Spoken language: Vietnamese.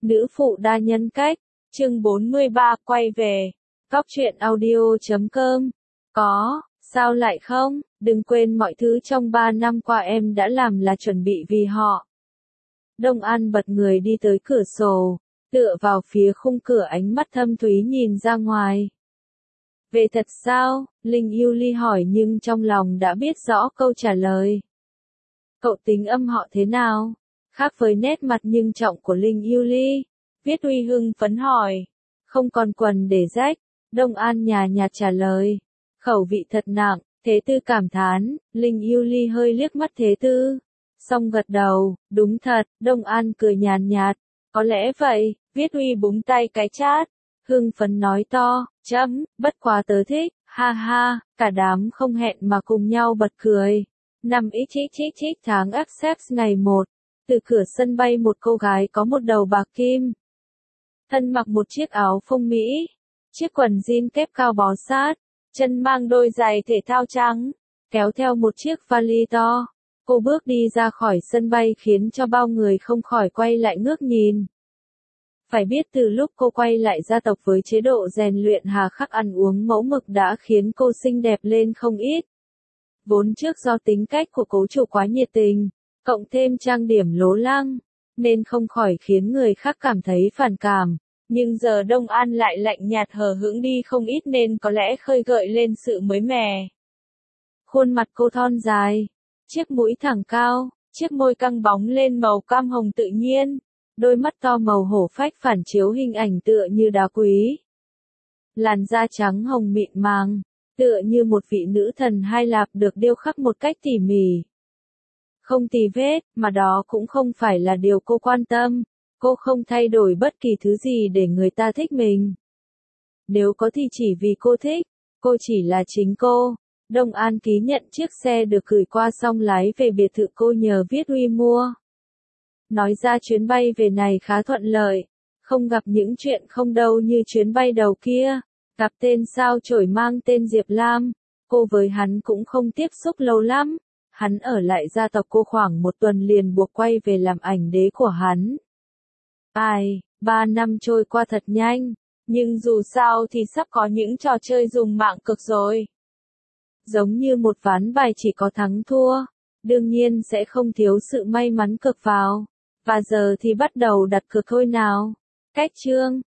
Nữ phụ đa nhân cách, chương 43 quay về. Cóc truyện audio.com. Sao lại không? Đừng quên mọi thứ trong 3 năm qua em đã làm là chuẩn bị vì họ. Đông An bật người đi tới cửa sổ, tựa vào phía khung cửa, ánh mắt thâm thúy nhìn ra ngoài. Về thật sao? Linh Yuli hỏi nhưng trong lòng đã biết rõ câu trả lời. Cậu tính âm họ thế nào? Khác với nét mặt nhưng trọng của Linh Yuli, Viết Uy hưng phấn hỏi. Không còn quần để rách, Đông An nhàn nhạt trả lời. Khẩu vị thật nặng, Thế Tư cảm thán. Linh Yuli hơi liếc mắt Thế Tư, xong gật đầu. Đúng thật, Đông An cười nhàn nhạt. Có lẽ vậy. Viết Uy búng tay cái chát, hưng phấn nói to. Bất quá tớ thích, ha ha. Cả đám không hẹn mà cùng nhau bật cười. 5 xxx tháng Accept ngày 1. Từ cửa sân bay một cô gái có một đầu bạc kim. Thân mặc một chiếc áo phông Mỹ, chiếc quần jean kép cao bó sát, chân mang đôi giày thể thao trắng, kéo theo một chiếc vali to. Cô bước đi ra khỏi sân bay khiến cho bao người không khỏi quay lại ngước nhìn. Phải biết từ lúc cô quay lại gia tộc với chế độ rèn luyện hà khắc, ăn uống mẫu mực đã khiến cô xinh đẹp lên không ít. Vốn trước do tính cách của cố chủ quá nhiệt tình, cộng thêm trang điểm lố lăng, nên không khỏi khiến người khác cảm thấy phản cảm. Nhưng giờ Đông An lại lạnh nhạt hờ hững đi không ít nên có lẽ khơi gợi lên sự mới mẻ. Khuôn mặt cô thon dài, chiếc mũi thẳng cao, chiếc môi căng bóng lên màu cam hồng tự nhiên, đôi mắt to màu hổ phách phản chiếu hình ảnh tựa như đá quý. Làn da trắng hồng mịn màng, tựa như một vị nữ thần Hy Lạp được điêu khắc một cách tỉ mỉ. Không tì vết, mà đó cũng không phải là điều cô quan tâm. Cô không thay đổi bất kỳ thứ gì để người ta thích mình. Nếu có thì chỉ vì cô thích, cô chỉ là chính cô. Đông An ký nhận chiếc xe được gửi qua xong lái về biệt thự cô nhờ Viết Uy mua. Nói ra chuyến bay về này khá thuận lợi, không gặp những chuyện không đâu như chuyến bay đầu kia. Gặp tên sao chổi mang tên Diệp Lam, cô với hắn cũng không tiếp xúc lâu lắm. Hắn ở lại gia tộc cô khoảng 1 tuần liền buộc quay về làm ảnh đế của hắn. 3 năm trôi qua thật nhanh, nhưng dù sao thì sắp có những trò chơi dùng mạng cực rồi. Giống như một ván bài chỉ có thắng thua, đương nhiên sẽ không thiếu sự may mắn cược vào. Và giờ thì bắt đầu đặt cược thôi nào. Cách chương